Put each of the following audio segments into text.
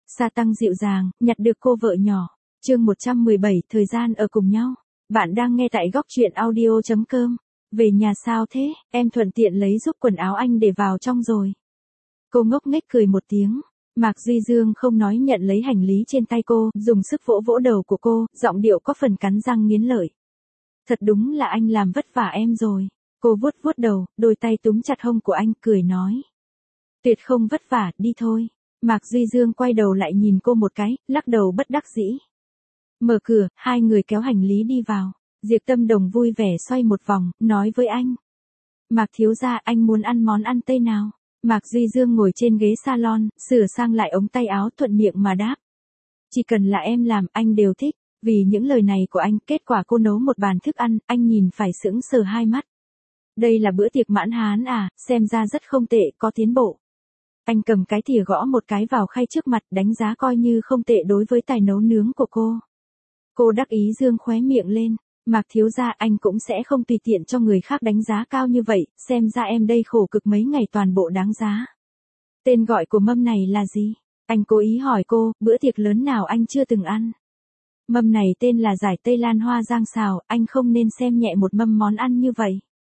Sa Tăng dịu dàng, nhặt được cô vợ nhỏ. Chương 117, thời gian ở cùng nhau. Bạn đang nghe tại góc truyện audio.com. Về nhà sao thế, em thuận tiện lấy giúp quần áo anh để vào trong rồi. Cô ngốc nghếch cười một tiếng. Mạc Duy Dương không nói nhận lấy hành lý trên tay cô, dùng sức vỗ vỗ đầu của cô, giọng điệu có phần cắn răng nghiến lợi. Thật đúng là anh làm vất vả em rồi. Cô vuốt vuốt đầu, đôi tay túm chặt hông của anh, cười nói. Tuyệt không vất vả, đi thôi. Mạc Duy Dương quay đầu lại nhìn cô một cái, lắc đầu bất đắc dĩ. Mở cửa, hai người kéo hành lý đi vào. Diệp Tâm Đồng vui vẻ xoay một vòng, nói với anh. Mạc thiếu gia, anh muốn ăn món ăn Tây nào? Mạc Duy Dương ngồi trên ghế salon, sửa sang lại ống tay áo thuận miệng mà đáp. Chỉ cần là em làm, anh đều thích. Vì những lời này của anh, kết quả cô nấu một bàn thức ăn, anh nhìn phải sững sờ hai mắt. Đây là bữa tiệc mãn hán à, xem ra rất không tệ, có tiến bộ. Anh cầm cái thìa gõ một cái vào khay trước mặt, đánh giá coi như không tệ đối với tài nấu nướng của cô. Cô đắc ý dương khóe miệng lên. Mạc thiếu gia, anh cũng sẽ không tùy tiện cho người khác đánh giá cao như vậy, xem ra em đây khổ cực mấy ngày toàn bộ đáng giá. Tên gọi của mâm này là gì? Anh cố ý hỏi cô, bữa tiệc lớn nào anh chưa từng ăn. Mâm này tên là giải Tây Lan hoa giang xào, anh không nên xem nhẹ một mâm món ăn như vậy.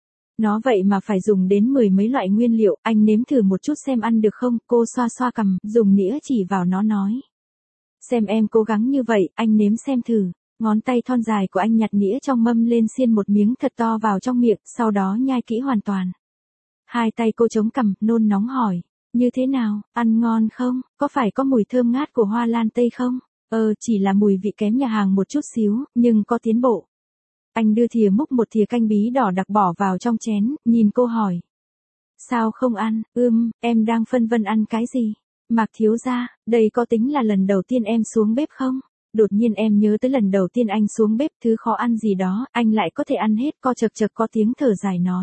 Nó vậy mà phải dùng đến 10 mấy loại nguyên liệu, anh nếm thử một chút xem ăn được không? Cô xoa xoa cằm, dùng nĩa chỉ vào nó nói. Xem em cố gắng như vậy, anh nếm xem thử. Ngón tay thon dài của anh nhặt nĩa trong mâm lên xiên một miếng thật to vào trong miệng, sau đó nhai kỹ hoàn toàn. Hai tay cô chống cằm, nôn nóng hỏi. Như thế nào, ăn ngon không? Có phải có mùi thơm ngát của hoa lan tây không? Chỉ là mùi vị kém nhà hàng một chút xíu, nhưng có tiến bộ. Anh đưa thìa múc một thìa canh bí đỏ đặc bỏ vào trong chén, nhìn cô hỏi. Sao không ăn? Em đang phân vân ăn cái gì? Mạc thiếu gia, đây có tính là lần đầu tiên em xuống bếp không? Đột nhiên em nhớ tới lần đầu tiên anh xuống bếp, thứ khó ăn gì đó, anh lại có thể ăn hết, co chật chật có tiếng thở dài nói.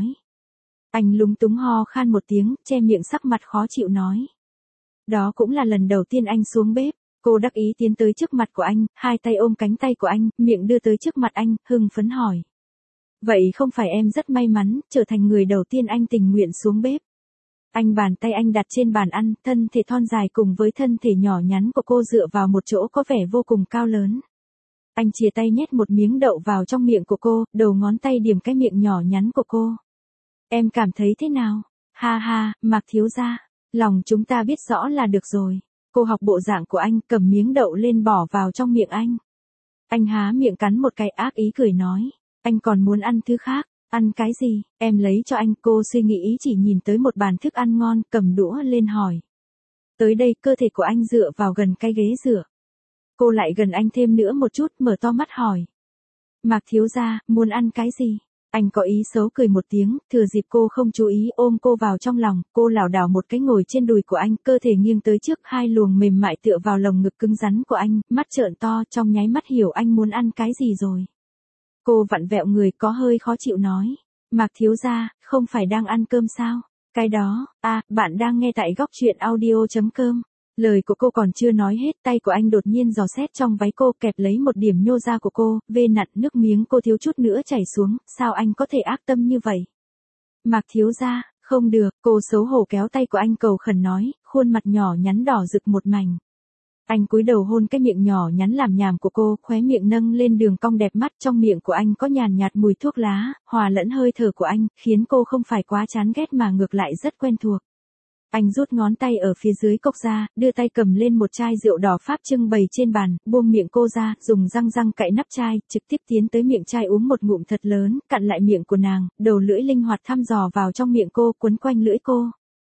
Anh lúng túng ho khan một tiếng, che miệng sắc mặt khó chịu nói. Đó cũng là lần đầu tiên anh xuống bếp. Cô đắc ý tiến tới trước mặt của anh, hai tay ôm cánh tay của anh, miệng đưa tới trước mặt anh, hưng phấn hỏi. Vậy không phải em rất may mắn, trở thành người đầu tiên anh tình nguyện xuống bếp. Anh bàn tay anh đặt trên bàn ăn, thân thể thon dài cùng với thân thể nhỏ nhắn của cô dựa vào một chỗ có vẻ vô cùng cao lớn. Anh chìa tay nhét một miếng đậu vào trong miệng của cô, đầu ngón tay điểm cái miệng nhỏ nhắn của cô. Em cảm thấy thế nào? Ha ha, Mạc thiếu gia, lòng chúng ta biết rõ là được rồi. Cô học bộ dạng của anh, cầm miếng đậu lên bỏ vào trong miệng anh. Anh há miệng cắn một cái, ác ý cười nói. Anh còn muốn ăn thứ khác, ăn cái gì, em lấy cho anh. Cô suy nghĩ chỉ nhìn tới một bàn thức ăn ngon, cầm đũa lên hỏi. Tới đây, cơ thể của anh dựa vào gần cái ghế dựa. Cô lại gần anh thêm nữa một chút, mở to mắt hỏi. Mạc thiếu gia, muốn ăn cái gì? Anh có ý xấu cười một tiếng, thừa dịp cô không chú ý ôm cô vào trong lòng, cô lảo đảo một cái ngồi trên đùi của anh, cơ thể nghiêng tới trước, hai luồng mềm mại tựa vào lồng ngực cứng rắn của anh, mắt trợn to, trong nháy mắt hiểu anh muốn ăn cái gì rồi. Cô vặn vẹo người, có hơi khó chịu nói. Mạc thiếu gia, không phải đang ăn cơm sao? Cái đó, bạn đang nghe tại góc truyện audio.com. Lời của cô còn chưa nói hết, tay của anh đột nhiên dò xét trong váy cô, kẹp lấy một điểm nhô ra của cô, vê nặn, nước miếng cô thiếu chút nữa chảy xuống, sao anh có thể ác tâm như vậy? Mạc thiếu gia, không được, cô xấu hổ kéo tay của anh cầu khẩn nói, khuôn mặt nhỏ nhắn đỏ rực một mảnh. Anh cúi đầu hôn cái miệng nhỏ nhắn làm nhảm của cô, khóe miệng nâng lên đường cong đẹp mắt, trong miệng của anh có nhàn nhạt mùi thuốc lá, hòa lẫn hơi thở của anh, khiến cô không phải quá chán ghét mà ngược lại rất quen thuộc. Anh rút ngón tay ở phía dưới cốc ra, đưa tay cầm lên một chai rượu đỏ Pháp trưng bày trên bàn, buông miệng cô ra, dùng răng răng cạy nắp chai, trực tiếp tiến tới miệng chai uống một ngụm thật lớn, cặn lại miệng của nàng, đầu lưỡi linh hoạt thăm dò vào trong miệng cô, quấn quanh lưỡi cô.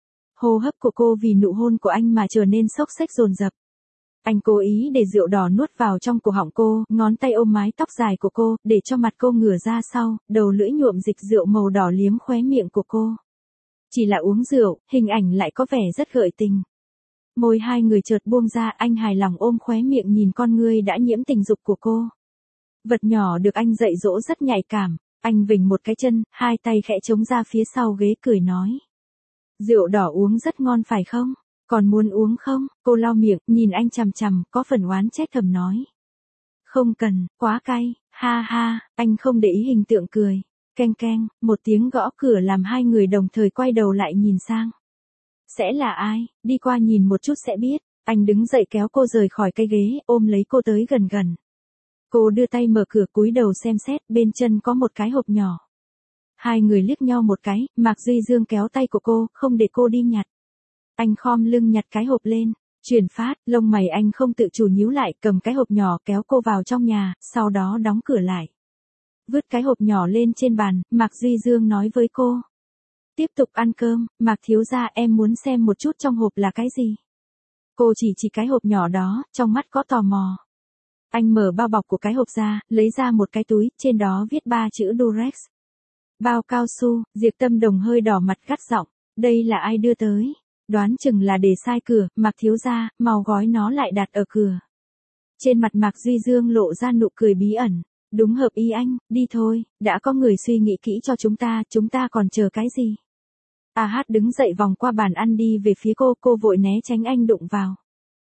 Hô hấp của cô vì nụ hôn của anh mà trở nên xốc xếch dồn dập. Anh cố ý để rượu đỏ nuốt vào trong cổ họng cô, ngón tay ôm mái tóc dài của cô, để cho mặt cô ngửa ra sau, đầu lưỡi nhuộm dịch rượu màu đỏ liếm khóe miệng của cô. Chỉ là uống rượu, hình ảnh lại có vẻ rất gợi tình. Môi hai người chợt buông ra, anh hài lòng ôm khóe miệng nhìn con ngươi đã nhiễm tình dục của cô. Vật nhỏ được anh dạy dỗ rất nhạy cảm, anh vểnh một cái chân, hai tay khẽ chống ra phía sau ghế cười nói. Rượu đỏ uống rất ngon phải không? Còn muốn uống không? Cô lau miệng, nhìn anh chằm chằm, có phần oán trách thầm nói. Không cần, quá cay, ha ha, anh không để ý hình tượng cười. Keng keng, một tiếng gõ cửa làm hai người đồng thời quay đầu lại nhìn sang. Sẽ là ai? Đi qua nhìn một chút sẽ biết. Anh đứng dậy kéo cô rời khỏi cái ghế, ôm lấy cô tới gần gần. Cô đưa tay mở cửa cúi đầu xem xét, bên chân có một cái hộp nhỏ. Hai người liếc nhau một cái, Mạc Duy Dương kéo tay của cô, không để cô đi nhặt. Anh khom lưng nhặt cái hộp lên, chuyển phát, lông mày anh không tự chủ nhíu lại, cầm cái hộp nhỏ kéo cô vào trong nhà, sau đó đóng cửa lại. Vứt cái hộp nhỏ lên trên bàn, Mạc Duy Dương nói với cô. Tiếp tục ăn cơm, Mạc thiếu gia em muốn xem một chút trong hộp là cái gì. Cô chỉ cái hộp nhỏ đó, trong mắt có tò mò. Anh mở bao bọc của cái hộp ra, lấy ra một cái túi, trên đó viết 3 chữ Durex. Bao cao su, Diệp Tâm Đồng hơi đỏ mặt gắt giọng, đây là ai đưa tới? Đoán chừng là để sai cửa, Mạc thiếu gia, mau gói nó lại đặt ở cửa. Trên mặt Mạc Duy Dương lộ ra nụ cười bí ẩn, đúng hợp ý anh, đi thôi, đã có người suy nghĩ kỹ cho chúng ta còn chờ cái gì? A Hát đứng dậy vòng qua bàn ăn đi về phía cô vội né tránh anh đụng vào.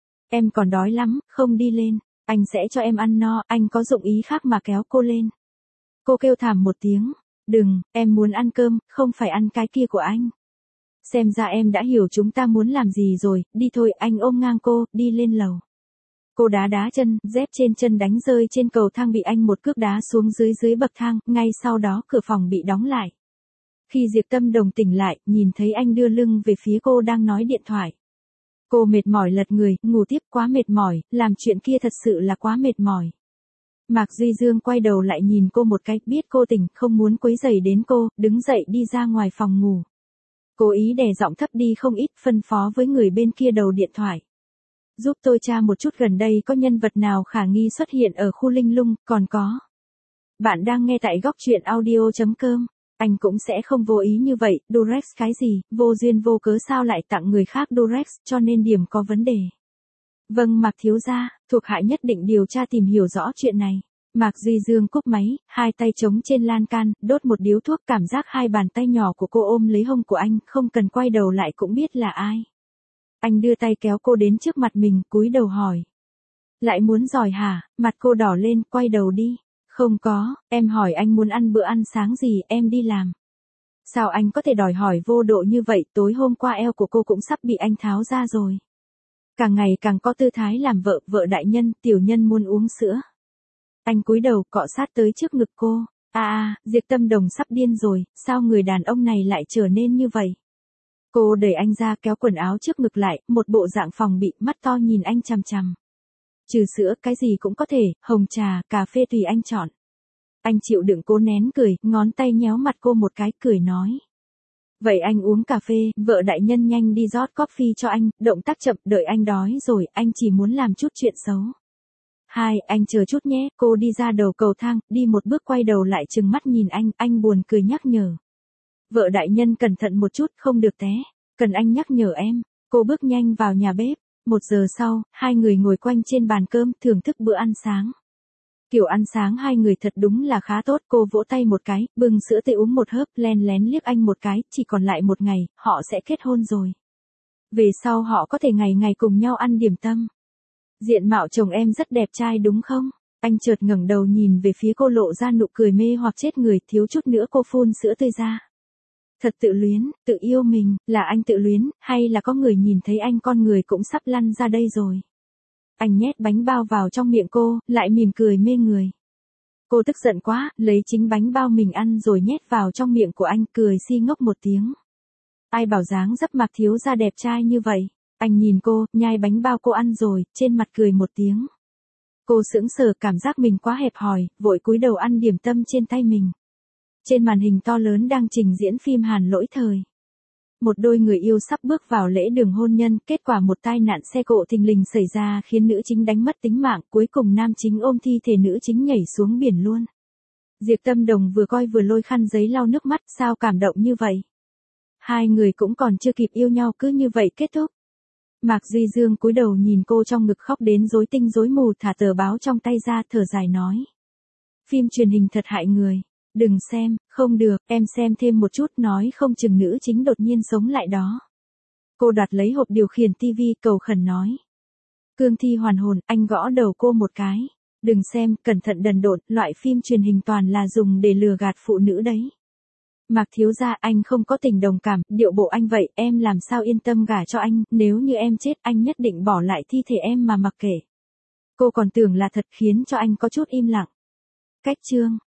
Em còn đói lắm, không đi lên, anh sẽ cho em ăn no, anh có dụng ý khác mà kéo cô lên. Cô kêu thảm một tiếng, đừng, em muốn ăn cơm, không phải ăn cái kia của anh. Xem ra em đã hiểu chúng ta muốn làm gì rồi, đi thôi, anh ôm ngang cô, đi lên lầu. Cô đá chân, dép trên chân đánh rơi trên cầu thang bị anh một cước đá xuống dưới bậc thang, ngay sau đó cửa phòng bị đóng lại. Khi Diệp Tâm Đồng tỉnh lại, nhìn thấy anh đưa lưng về phía cô đang nói điện thoại. Cô mệt mỏi lật người, ngủ tiếp, quá mệt mỏi, làm chuyện kia thật sự là quá mệt mỏi. Mạc Duy Dương quay đầu lại nhìn cô một cái, biết cô tỉnh, không muốn quấy rầy đến cô, đứng dậy đi ra ngoài phòng ngủ. Cố ý đè giọng thấp đi không ít, phân phó với người bên kia đầu điện thoại. Giúp tôi tra một chút gần đây có nhân vật nào khả nghi xuất hiện ở khu Linh Lung, còn có. Bạn đang nghe tại góc truyện audio.com. Anh cũng sẽ không vô ý như vậy, Durex cái gì, vô duyên vô cớ sao lại tặng người khác Durex, cho nên điểm có vấn đề. Vâng Mạc thiếu gia, thuộc hạ nhất định điều tra tìm hiểu rõ chuyện này. Mạc Duy Dương cúp máy, hai tay chống trên lan can, đốt một điếu thuốc, cảm giác hai bàn tay nhỏ của cô ôm lấy hông của anh, không cần quay đầu lại cũng biết là ai. Anh đưa tay kéo cô đến trước mặt mình, cúi đầu hỏi. Lại muốn giỏi hả? Mặt cô đỏ lên, quay đầu đi. Không có, em hỏi anh muốn ăn bữa ăn sáng gì, em đi làm. Sao anh có thể đòi hỏi vô độ như vậy, tối hôm qua eo của cô cũng sắp bị anh tháo ra rồi. Càng ngày càng có tư thái làm vợ đại nhân, tiểu nhân muốn uống sữa. Anh cúi đầu cọ sát tới trước ngực cô. Diệp Tâm Đồng sắp điên rồi, sao người đàn ông này lại trở nên như vậy? Cô đẩy anh ra kéo quần áo trước ngực lại, một bộ dạng phòng bị, mắt to nhìn anh chằm chằm. Trừ sữa, cái gì cũng có thể, hồng trà, cà phê tùy anh chọn. Anh chịu đựng cố nén cười, ngón tay nhéo mặt cô một cái, cười nói. Vậy anh uống cà phê, vợ đại nhân nhanh đi rót coffee cho anh, động tác chậm, đợi anh đói rồi, anh chỉ muốn làm chút chuyện xấu. Anh chờ chút nhé, cô đi ra đầu cầu thang, đi một bước quay đầu lại trừng mắt nhìn anh buồn cười nhắc nhở. Vợ đại nhân cẩn thận một chút, không được té, cần anh nhắc nhở em. Cô bước nhanh vào nhà bếp. 1 giờ sau, hai người ngồi quanh trên bàn cơm, thưởng thức bữa ăn sáng. Kiểu ăn sáng hai người thật đúng là khá tốt, cô vỗ tay một cái, bưng sữa tê uống một hớp, len lén liếc anh một cái, chỉ còn lại 1 ngày, họ sẽ kết hôn rồi. Về sau họ có thể ngày ngày cùng nhau ăn điểm tâm. Diện mạo chồng em rất đẹp trai đúng không? Anh chợt ngẩng đầu nhìn về phía cô lộ ra nụ cười mê hoặc chết người, thiếu chút nữa cô phun sữa tươi ra. Thật tự luyến, tự yêu mình, là anh tự luyến, hay là có người nhìn thấy anh con người cũng sắp lăn ra đây rồi. Anh nhét bánh bao vào trong miệng cô, lại mỉm cười mê người. Cô tức giận quá, lấy chính bánh bao mình ăn rồi nhét vào trong miệng của anh, cười si ngốc một tiếng. Ai bảo dáng dấp Mạc thiếu gia đẹp trai như vậy. Anh nhìn cô, nhai bánh bao cô ăn rồi, trên mặt cười một tiếng. Cô sững sờ, cảm giác mình quá hẹp hòi, vội cúi đầu ăn điểm tâm trên tay mình. Trên màn hình to lớn đang trình diễn phim Hàn Lỗi Thời. Một đôi người yêu sắp bước vào lễ đường hôn nhân, kết quả một tai nạn xe cộ thình lình xảy ra khiến nữ chính đánh mất tính mạng, cuối cùng nam chính ôm thi thể nữ chính nhảy xuống biển luôn. Diệp Tâm Đồng vừa coi vừa lôi khăn giấy lau nước mắt, sao cảm động như vậy? Hai người cũng còn chưa kịp yêu nhau cứ như vậy kết thúc. Mạc Duy Dương cúi đầu nhìn cô trong ngực khóc đến rối tinh rối mù, thả tờ báo trong tay ra, thở dài nói. Phim truyền hình thật hại người. Đừng xem, không được, em xem thêm một chút, nói không chừng nữ chính đột nhiên sống lại đó. Cô đoạt lấy hộp điều khiển tivi, cầu khẩn nói. Cương thi hoàn hồn, anh gõ đầu cô một cái. Đừng xem, cẩn thận đần độn, loại phim truyền hình toàn là dùng để lừa gạt phụ nữ đấy. Mạc thiếu gia, anh không có tình đồng cảm, điệu bộ anh vậy, em làm sao yên tâm gả cho anh, nếu như em chết anh nhất định bỏ lại thi thể em mà mặc kệ. Cô còn tưởng là thật khiến cho anh có chút im lặng. Cách chương